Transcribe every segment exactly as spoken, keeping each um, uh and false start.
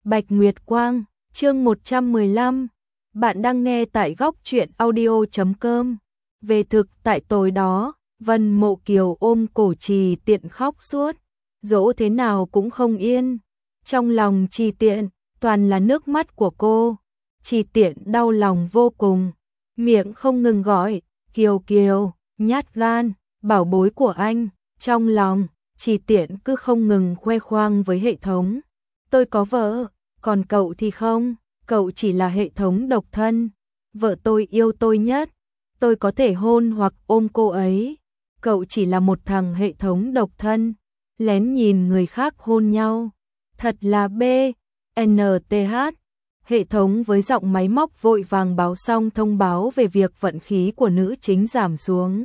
Bạch Nguyệt Quang, chương một trăm mười lăm. Bạn đang nghe tại góc truyện audio chấm com. Về thực tại tối đó, Vân Mộ Kiều ôm cổ Trì Tiện khóc suốt, dỗ thế nào cũng không yên. Trong lòng Trì Tiện, toàn là nước mắt của cô. Trì Tiện đau lòng vô cùng, miệng không ngừng gọi, Kiều Kiều, nhát gan, bảo bối của anh. Trong lòng, Trì Tiện cứ không ngừng khoe khoang với hệ thống. Tôi có vợ, còn cậu thì không, cậu chỉ là hệ thống độc thân. Vợ tôi yêu tôi nhất, tôi có thể hôn hoặc ôm cô ấy. Cậu chỉ là một thằng hệ thống độc thân, lén nhìn người khác hôn nhau. Thật là B, N T H. Hệ thống với giọng máy móc vội vàng báo xong thông báo về việc vận khí của nữ chính giảm xuống.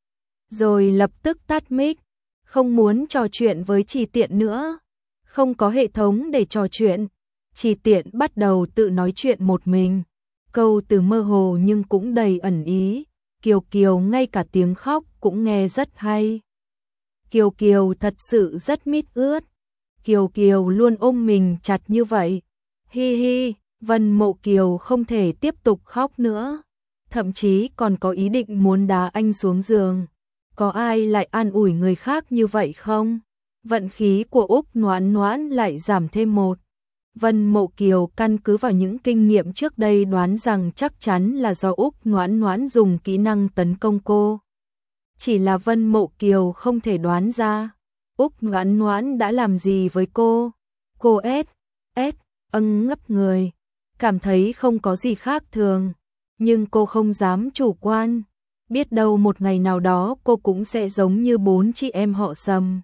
Rồi lập tức tắt mic, không muốn trò chuyện với Trì Tiện nữa. Không có hệ thống để trò chuyện, Trì Tiện bắt đầu tự nói chuyện một mình. Câu từ mơ hồ nhưng cũng đầy ẩn ý. Kiều Kiều ngay cả tiếng khóc cũng nghe rất hay. Kiều Kiều thật sự rất mít ướt. Kiều Kiều luôn ôm mình chặt như vậy. Hi hi, Vân Mộ Kiều không thể tiếp tục khóc nữa. Thậm chí còn có ý định muốn đá anh xuống giường. Có ai lại an ủi người khác như vậy không? Vận khí của Úc Noãn Noãn lại giảm thêm một. Vân Mộ Kiều căn cứ vào những kinh nghiệm trước đây đoán rằng chắc chắn là do Úc Noãn Noãn dùng kỹ năng tấn công cô. Chỉ là Vân Mộ Kiều không thể đoán ra Úc Noãn Noãn đã làm gì với cô. Cô S, S, âng ngấp người, cảm thấy không có gì khác thường, nhưng cô không dám chủ quan. Biết đâu một ngày nào đó cô cũng sẽ giống như bốn chị em họ Sầm.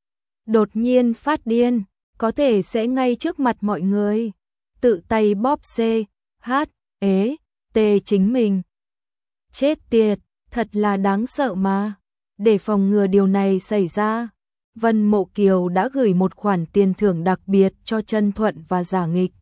Đột nhiên phát điên, có thể sẽ ngay trước mặt mọi người, tự tay bóp C, H, ế, T chính mình. Chết tiệt, thật là đáng sợ mà. Để phòng ngừa điều này xảy ra, Vân Mộ Kiều đã gửi một khoản tiền thưởng đặc biệt cho Chân Thuận và Giả Nghịch.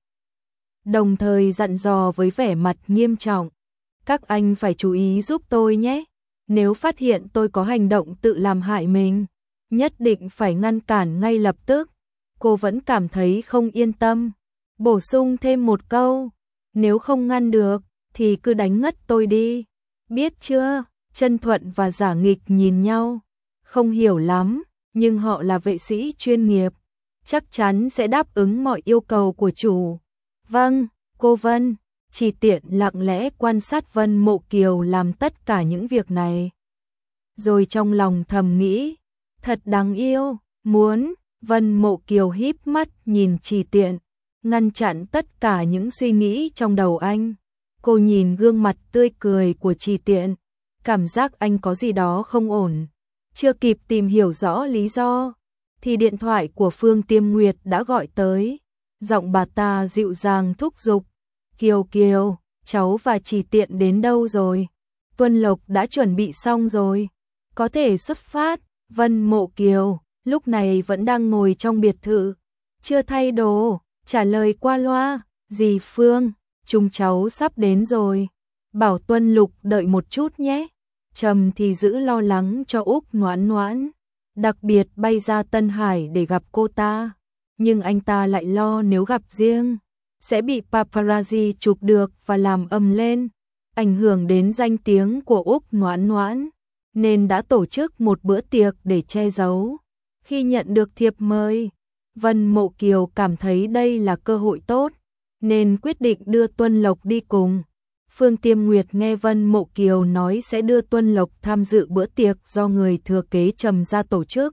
Đồng thời dặn dò với vẻ mặt nghiêm trọng. Các anh phải chú ý giúp tôi nhé. Nếu phát hiện tôi có hành động tự làm hại mình, nhất định phải ngăn cản ngay lập tức. Cô vẫn cảm thấy không yên tâm, bổ sung thêm một câu, nếu không ngăn được thì cứ đánh ngất tôi đi, biết chưa? Chân Thuận và Giả Nghịch nhìn nhau, không hiểu lắm, nhưng họ là vệ sĩ chuyên nghiệp, chắc chắn sẽ đáp ứng mọi yêu cầu của chủ. Vâng, cô Vân. Trì Tiện lặng lẽ quan sát Vân Mộ Kiều làm tất cả những việc này. Rồi trong lòng thầm nghĩ, thật đáng yêu, muốn. Vân Mộ Kiều híp mắt nhìn Trì Tiện, ngăn chặn tất cả những suy nghĩ trong đầu anh. Cô nhìn gương mặt tươi cười của Trì Tiện, cảm giác anh có gì đó không ổn. Chưa kịp tìm hiểu rõ lý do, thì điện thoại của Phương Tiêm Nguyệt đã gọi tới. Giọng bà ta dịu dàng thúc giục. Kiều Kiều, cháu và Trì Tiện đến đâu rồi? Tuân Lộc đã chuẩn bị xong rồi, có thể xuất phát. Vân Mộ Kiều lúc này vẫn đang ngồi trong biệt thự, chưa thay đồ, trả lời qua loa. Dì Phương, chúng cháu sắp đến rồi, bảo Tuân Lục đợi một chút nhé. Trầm thì giữ lo lắng cho Úc Noãn Noãn, đặc biệt bay ra Tân Hải để gặp cô ta, nhưng anh ta lại lo nếu gặp riêng sẽ bị paparazzi chụp được và làm ầm lên, ảnh hưởng đến danh tiếng của Úc Noãn Noãn, nên đã tổ chức một bữa tiệc để che giấu. Khi nhận được thiệp mời, Vân Mộ Kiều cảm thấy đây là cơ hội tốt, nên quyết định đưa Tuân Lộc đi cùng. Phương Tiêm Nguyệt nghe Vân Mộ Kiều nói sẽ đưa Tuân Lộc tham dự bữa tiệc do người thừa kế Trầm gia tổ chức,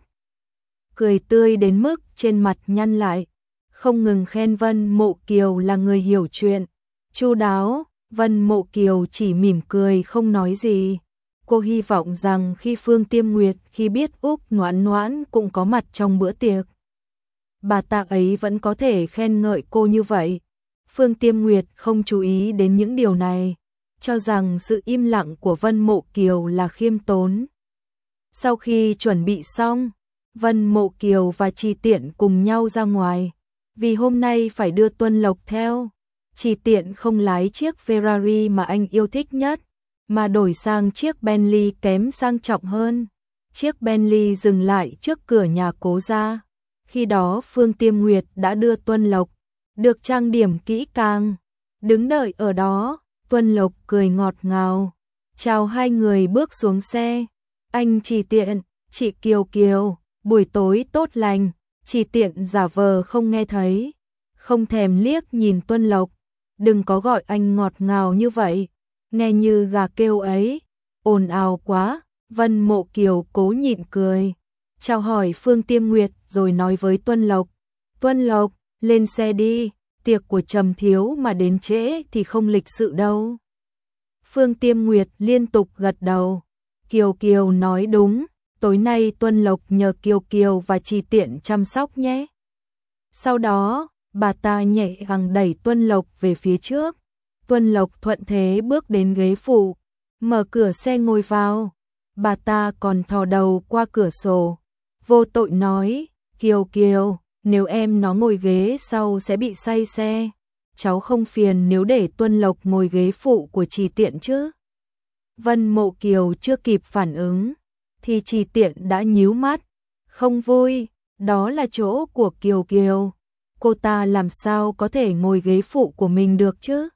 cười tươi đến mức trên mặt nhăn lại, không ngừng khen Vân Mộ Kiều là người hiểu chuyện, chu đáo. Vân Mộ Kiều chỉ mỉm cười không nói gì. Cô hy vọng rằng khi Phương Tiêm Nguyệt khi biết Úc Noãn Noãn cũng có mặt trong bữa tiệc, bà ta ấy vẫn có thể khen ngợi cô như vậy. Phương Tiêm Nguyệt không chú ý đến những điều này, cho rằng sự im lặng của Vân Mộ Kiều là khiêm tốn. Sau khi chuẩn bị xong, Vân Mộ Kiều và Trì Tiện cùng nhau ra ngoài. Vì hôm nay phải đưa Tuân Lộc theo, Trì Tiện không lái chiếc Ferrari mà anh yêu thích nhất, mà đổi sang chiếc Bentley kém sang trọng hơn. Chiếc Bentley dừng lại trước cửa nhà Cố gia. Khi đó Phương Tiêm Nguyệt đã đưa Tuân Lộc được trang điểm kỹ càng. Đứng đợi ở đó, Tuân Lộc cười ngọt ngào, chào hai người bước xuống xe. Anh Chỉ Tiện, chị Kiều Kiều, buổi tối tốt lành. Chỉ Tiện giả vờ không nghe thấy, không thèm liếc nhìn Tuân Lộc. Đừng có gọi anh ngọt ngào như vậy, nghe như gà kêu ấy, ồn ào quá. Vân Mộ Kiều cố nhịn cười, chào hỏi Phương Tiêm Nguyệt rồi nói với Tuân Lộc. Tuân Lộc, lên xe đi, tiệc của Trầm Thiếu mà đến trễ thì không lịch sự đâu. Phương Tiêm Nguyệt liên tục gật đầu. Kiều Kiều nói đúng, tối nay Tuân Lộc nhờ Kiều Kiều và Chỉ Tiện chăm sóc nhé. Sau đó, bà ta nhẹ nhàng đẩy Tuân Lộc về phía trước. Tuân Lộc thuận thế bước đến ghế phụ, mở cửa xe ngồi vào. Bà ta còn thò đầu qua cửa sổ, vô tội nói, Kiều Kiều, nếu em nó ngồi ghế sau sẽ bị say xe. Cháu không phiền nếu để Tuân Lộc ngồi ghế phụ của Chỉ Tiện chứ. Vân Mộ Kiều chưa kịp phản ứng, thì Chỉ Tiện đã nhíu mắt. Không vui, đó là chỗ của Kiều Kiều. Cô ta làm sao có thể ngồi ghế phụ của mình được chứ?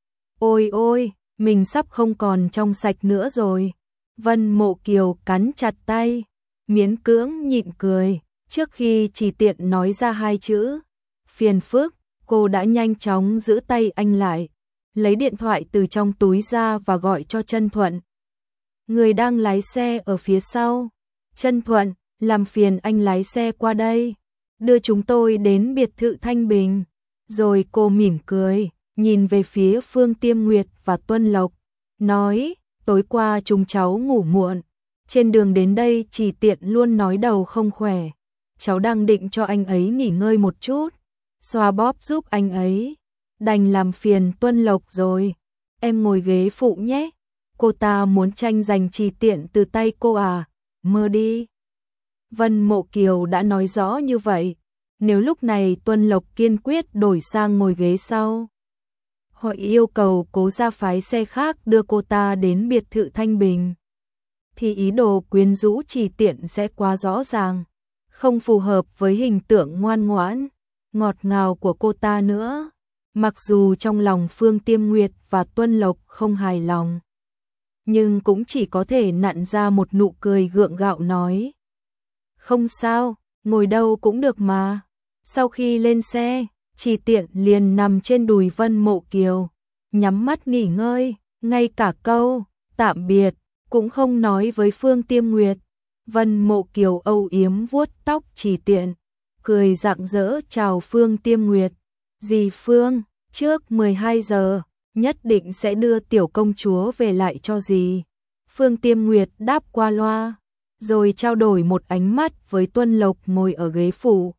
Ôi ôi, mình sắp không còn trong sạch nữa rồi. Vân Mộ Kiều cắn chặt tay, miễn cưỡng nhịn cười. Trước khi Chỉ Tiện nói ra hai chữ phiền phức, cô đã nhanh chóng giữ tay anh lại, lấy điện thoại từ trong túi ra và gọi cho Trân Thuận. Người đang lái xe ở phía sau. Trân Thuận, làm phiền anh lái xe qua đây, đưa chúng tôi đến biệt thự Thanh Bình. Rồi cô mỉm cười, nhìn về phía Phương Tiêm Nguyệt và Tuân Lộc, nói, tối qua chúng cháu ngủ muộn. Trên đường đến đây Chỉ Tiện luôn nói đầu không khỏe. Cháu đang định cho anh ấy nghỉ ngơi một chút, xoa bóp giúp anh ấy. Đành làm phiền Tuân Lộc rồi. Em ngồi ghế phụ nhé. Cô ta muốn tranh giành Chỉ Tiện từ tay cô à? Mơ đi. Vân Mộ Kiều đã nói rõ như vậy. Nếu lúc này Tuân Lộc kiên quyết đổi sang ngồi ghế sau, họ yêu cầu Cố Gia phái xe khác đưa cô ta đến biệt thự Thanh Bình, thì ý đồ quyến rũ Chỉ Tiện sẽ quá rõ ràng, không phù hợp với hình tượng ngoan ngoãn, ngọt ngào của cô ta nữa. Mặc dù trong lòng Phương Tiêm Nguyệt và Tuân Lộc không hài lòng, nhưng cũng chỉ có thể nặn ra một nụ cười gượng gạo nói, không sao, ngồi đâu cũng được mà. Sau khi lên xe, Chỉ Tiện liền nằm trên đùi Vân Mộ Kiều, nhắm mắt nghỉ ngơi, ngay cả câu tạm biệt cũng không nói với Phương Tiêm Nguyệt. Vân Mộ Kiều âu yếm vuốt tóc Chỉ Tiện, cười rạng rỡ chào Phương Tiêm Nguyệt. Dì Phương, trước mười hai giờ, nhất định sẽ đưa tiểu công chúa về lại cho dì. Phương Tiêm Nguyệt đáp qua loa, rồi trao đổi một ánh mắt với Tuân Lộc ngồi ở ghế phụ.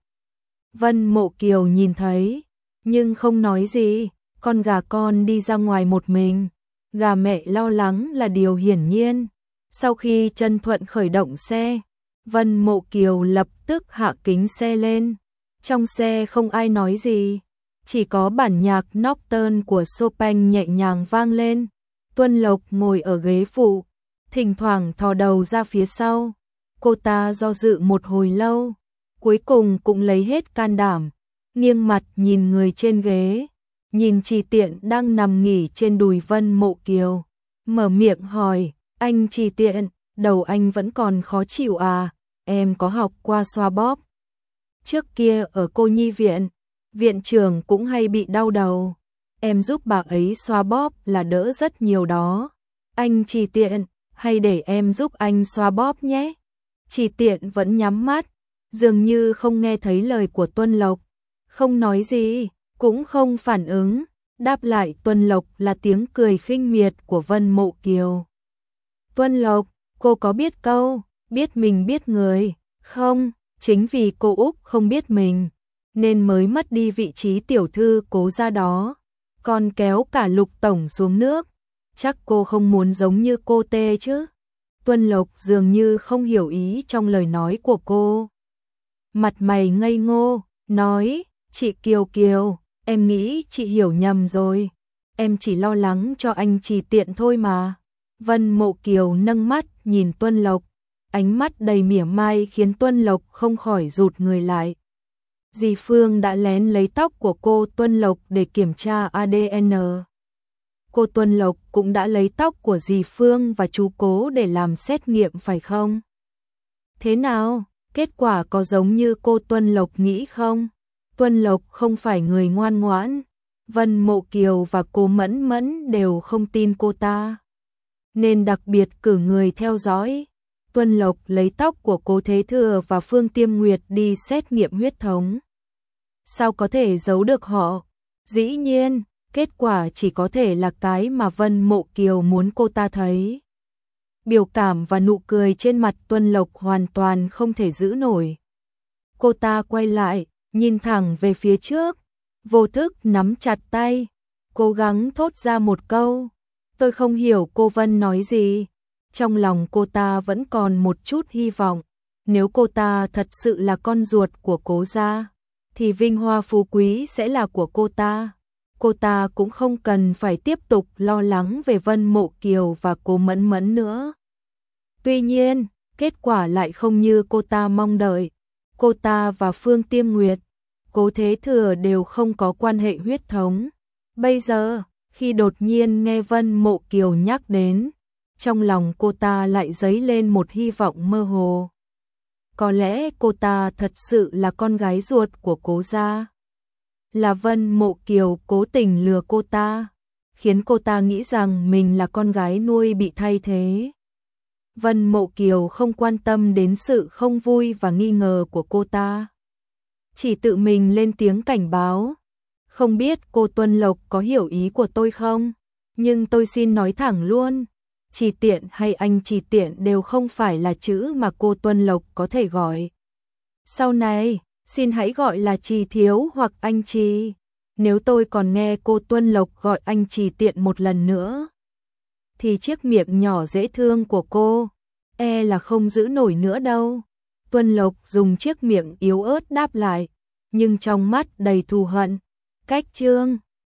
Vân Mộ Kiều nhìn thấy, nhưng không nói gì. Con gà con đi ra ngoài một mình, gà mẹ lo lắng là điều hiển nhiên. Sau khi Trân Thuận khởi động xe, Vân Mộ Kiều lập tức hạ kính xe lên. Trong xe không ai nói gì, chỉ có bản nhạc Nocturne của Chopin nhẹ nhàng vang lên. Tuân Lộc ngồi ở ghế phụ, thỉnh thoảng thò đầu ra phía sau. Cô ta do dự một hồi lâu, cuối cùng cũng lấy hết can đảm, nghiêng mặt nhìn người trên ghế, nhìn Chỉ Tiện đang nằm nghỉ trên đùi Vân Mộ Kiều, mở miệng hỏi, anh Chỉ Tiện, đầu anh vẫn còn khó chịu à? Em có học qua xoa bóp. Trước kia ở cô nhi viện, viện trưởng cũng hay bị đau đầu, em giúp bà ấy xoa bóp là đỡ rất nhiều đó. Anh Chỉ Tiện, hay để em giúp anh xoa bóp nhé. Chỉ Tiện vẫn nhắm mắt, dường như không nghe thấy lời của Tuân Lộc, không nói gì, cũng không phản ứng. Đáp lại Tuân Lộc là tiếng cười khinh miệt của Vân Mộ Kiều. Tuân Lộc, cô có biết câu, biết mình biết người, không? Chính vì cô Úc không biết mình, nên mới mất đi vị trí tiểu thư Cố gia đó, còn kéo cả Lục tổng xuống nước. Chắc cô không muốn giống như cô Tê chứ? Tuân Lộc dường như không hiểu ý trong lời nói của cô. Mặt mày ngây ngô, nói, chị Kiều Kiều, em nghĩ chị hiểu nhầm rồi. Em chỉ lo lắng cho anh Chỉ Tiện thôi mà. Vân Mộ Kiều nâng mắt nhìn Tuân Lộc, ánh mắt đầy mỉa mai khiến Tuân Lộc không khỏi rụt người lại. dì Phương đã lén lấy tóc của cô Tuân Lộc để kiểm tra a đê en. Cô Tuân Lộc cũng đã lấy tóc của dì Phương và chú Cố để làm xét nghiệm phải không? Thế nào, kết quả có giống như cô Tuân Lộc nghĩ không? Tuân Lộc không phải người ngoan ngoãn, Vân Mộ Kiều và cô Mẫn Mẫn đều không tin cô ta, nên đặc biệt cử người theo dõi. Tuân Lộc lấy tóc của Cố Thế Thừa và Phương Tiêm Nguyệt đi xét nghiệm huyết thống. Sao có thể giấu được họ? Dĩ nhiên, kết quả chỉ có thể là cái mà Vân Mộ Kiều muốn cô ta thấy. Biểu cảm và nụ cười trên mặt Tuân Lộc hoàn toàn không thể giữ nổi. Cô ta quay lại, nhìn thẳng về phía trước, vô thức nắm chặt tay, cố gắng thốt ra một câu. Tôi không hiểu cô Vân nói gì. Trong lòng cô ta vẫn còn một chút hy vọng. Nếu cô ta thật sự là con ruột của Cố gia, thì vinh hoa phú quý sẽ là của cô ta. Cô ta cũng không cần phải tiếp tục lo lắng về Vân Mộ Kiều và Cố Mẫn Mẫn nữa. Tuy nhiên, kết quả lại không như cô ta mong đợi. Cô ta và Phương Tiêm Nguyệt, Cố Thế Thừa đều không có quan hệ huyết thống. Bây giờ, khi đột nhiên nghe Vân Mộ Kiều nhắc đến, trong lòng cô ta lại dấy lên một hy vọng mơ hồ. Có lẽ cô ta thật sự là con gái ruột của Cố gia. Là Vân Mộ Kiều cố tình lừa cô ta, khiến cô ta nghĩ rằng mình là con gái nuôi bị thay thế. Vân Mộ Kiều không quan tâm đến sự không vui và nghi ngờ của cô ta, chỉ tự mình lên tiếng cảnh báo. Không biết cô Tuân Lộc có hiểu ý của tôi không? Nhưng tôi xin nói thẳng luôn, Trì Tiện hay anh Trì Tiện đều không phải là chữ mà cô Tuân Lộc có thể gọi. Sau này, xin hãy gọi là Trì Thiếu hoặc anh Trì. Nếu tôi còn nghe cô Tuân Lộc gọi anh Trì Tiện một lần nữa, thì chiếc miệng nhỏ dễ thương của cô, e là không giữ nổi nữa đâu. Tuân Lộc dùng chiếc miệng yếu ớt đáp lại, nhưng trong mắt đầy thù hận. Cách chương